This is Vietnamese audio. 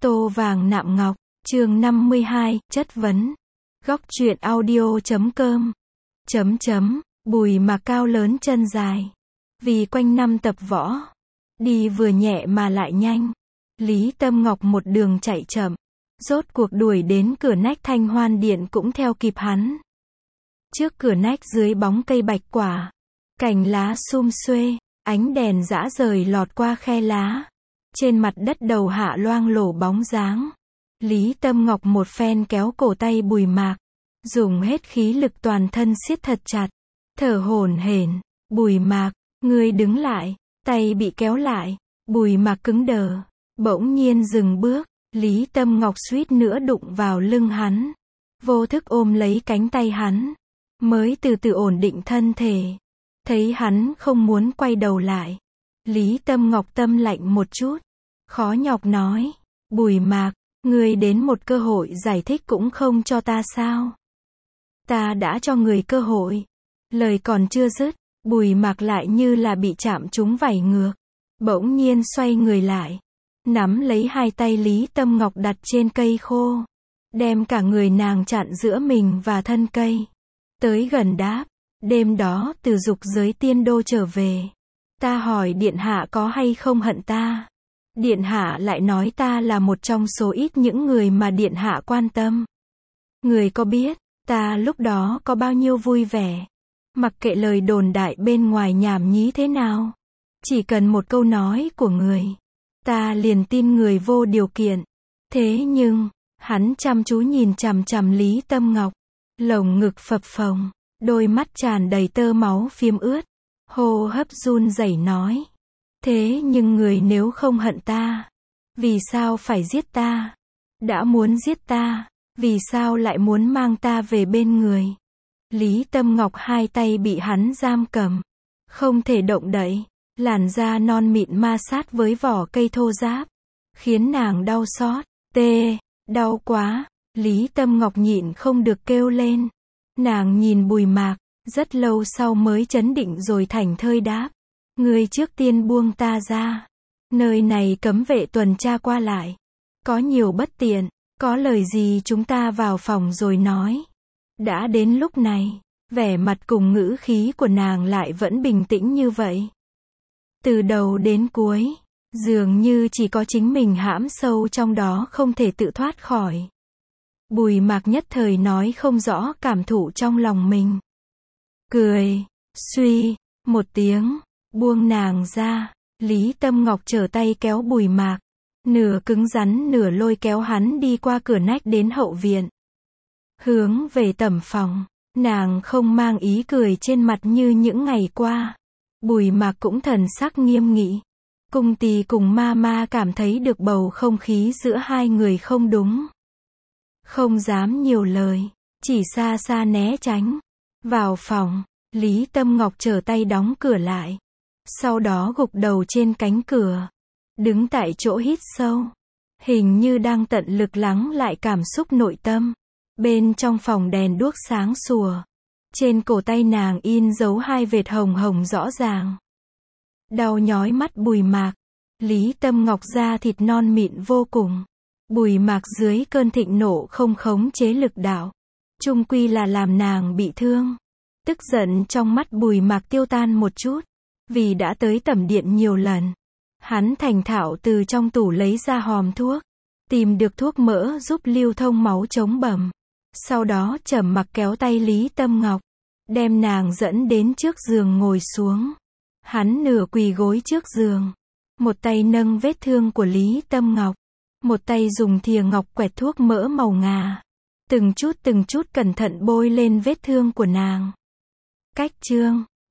Tô vàng nạm ngọc, chương 52, chất vấn. Góc truyện audio.com. Bùi Mạc cao lớn chân dài. Vì quanh năm tập võ, đi vừa nhẹ mà lại nhanh. Lý Tâm Ngọc một đường chạy chậm, rốt cuộc đuổi đến cửa nách Thanh Hoan Điện cũng theo kịp hắn. Trước cửa nách dưới bóng cây bạch quả, cành lá sum xuê, ánh đèn rã rời lọt qua khe lá. Trên mặt đất đầu hạ loang lổ bóng dáng. Lý Tâm Ngọc một phen kéo cổ tay Bùi Mạc, dùng hết khí lực toàn thân siết thật chặt, thở hổn hển. Bùi Mạc, ngươi đứng lại. Tay bị kéo lại, Bùi Mạc cứng đờ, bỗng nhiên dừng bước. Lý Tâm Ngọc suýt nữa đụng vào lưng hắn, vô thức ôm lấy cánh tay hắn, mới từ từ ổn định thân thể. Thấy hắn không muốn quay đầu lại, Lý Tâm Ngọc tâm lạnh một chút, khó nhọc nói, Bùi Mạc, ngươi đến một cơ hội giải thích cũng không cho ta sao? Ta đã cho người cơ hội. Lời còn chưa dứt, Bùi Mạc lại như là bị chạm trúng vảy ngược, bỗng nhiên xoay người lại, nắm lấy hai tay Lý Tâm Ngọc đặt trên cây khô, đem cả người nàng chặn giữa mình và thân cây. Tới gần đáp, đêm đó từ dục giới tiên đô trở về, ta hỏi điện hạ có hay không hận ta. Điện hạ lại nói ta là một trong số ít những người mà điện hạ quan tâm. Người có biết ta lúc đó có bao nhiêu vui vẻ? Mặc kệ lời đồn đại bên ngoài nhảm nhí thế nào, chỉ cần một câu nói của người, ta liền tin người vô điều kiện. Thế nhưng, hắn chăm chú nhìn chằm chằm Lý Tâm Ngọc, lồng ngực phập phồng, đôi mắt tràn đầy tơ máu phiếm ướt, hô hấp run rẩy nói. Thế nhưng người nếu không hận ta, vì sao phải giết ta? Đã muốn giết ta, vì sao lại muốn mang ta về bên người? Lý Tâm Ngọc hai tay bị hắn giam cầm, không thể động đậy, làn da non mịn ma sát với vỏ cây thô ráp, khiến nàng đau xót. Đau quá. Lý Tâm Ngọc nhịn không được kêu lên. Nàng nhìn Bùi Mạc, rất lâu sau mới chấn định rồi thảnh thơi đáp. Ngươi trước tiên buông ta ra. Nơi này cấm vệ tuần tra qua lại, có nhiều bất tiện, có lời gì chúng ta vào phòng rồi nói. Đã đến lúc này, vẻ mặt cùng ngữ khí của nàng lại vẫn bình tĩnh như vậy. Từ đầu đến cuối, dường như chỉ có chính mình hãm sâu trong đó không thể tự thoát khỏi. Bùi Mạc nhất thời nói không rõ cảm thụ trong lòng mình. Cười, suy, một tiếng, buông nàng ra. Lý Tâm Ngọc trở tay kéo Bùi Mạc, nửa cứng rắn nửa lôi kéo hắn đi qua cửa nách đến hậu viện. Hướng về tẩm phòng, nàng không mang ý cười trên mặt như những ngày qua. Bùi Mạc cũng thần sắc nghiêm nghị. Cung tỳ cùng ma cảm thấy được bầu không khí giữa hai người không đúng. Không dám nhiều lời, chỉ xa xa né tránh. Vào phòng, Lý Tâm Ngọc trở tay đóng cửa lại. Sau đó gục đầu trên cánh cửa, đứng tại chỗ hít sâu, hình như đang tận lực lắng lại cảm xúc nội tâm. Bên trong phòng đèn đuốc sáng sủa, trên cổ tay nàng in dấu hai vệt hồng hồng rõ ràng. Đau nhói mắt Bùi Mạc. Lý Tâm Ngọc da thịt non mịn vô cùng. Bùi Mạc dưới cơn thịnh nộ không khống chế lực đạo, chung quy là làm nàng bị thương. Tức giận trong mắt Bùi Mạc tiêu tan một chút, vì đã tới tẩm điện nhiều lần. Hắn thành thạo từ trong tủ lấy ra hòm thuốc, tìm được thuốc mỡ giúp lưu thông máu chống bầm. Sau đó trầm mặc kéo tay Lý Tâm Ngọc, đem nàng dẫn đến trước giường ngồi xuống. Hắn nửa quỳ gối trước giường, một tay nâng vết thương của Lý Tâm Ngọc, một tay dùng thìa ngọc quẹt thuốc mỡ màu ngà, từng chút cẩn thận bôi lên vết thương của nàng. Cách chương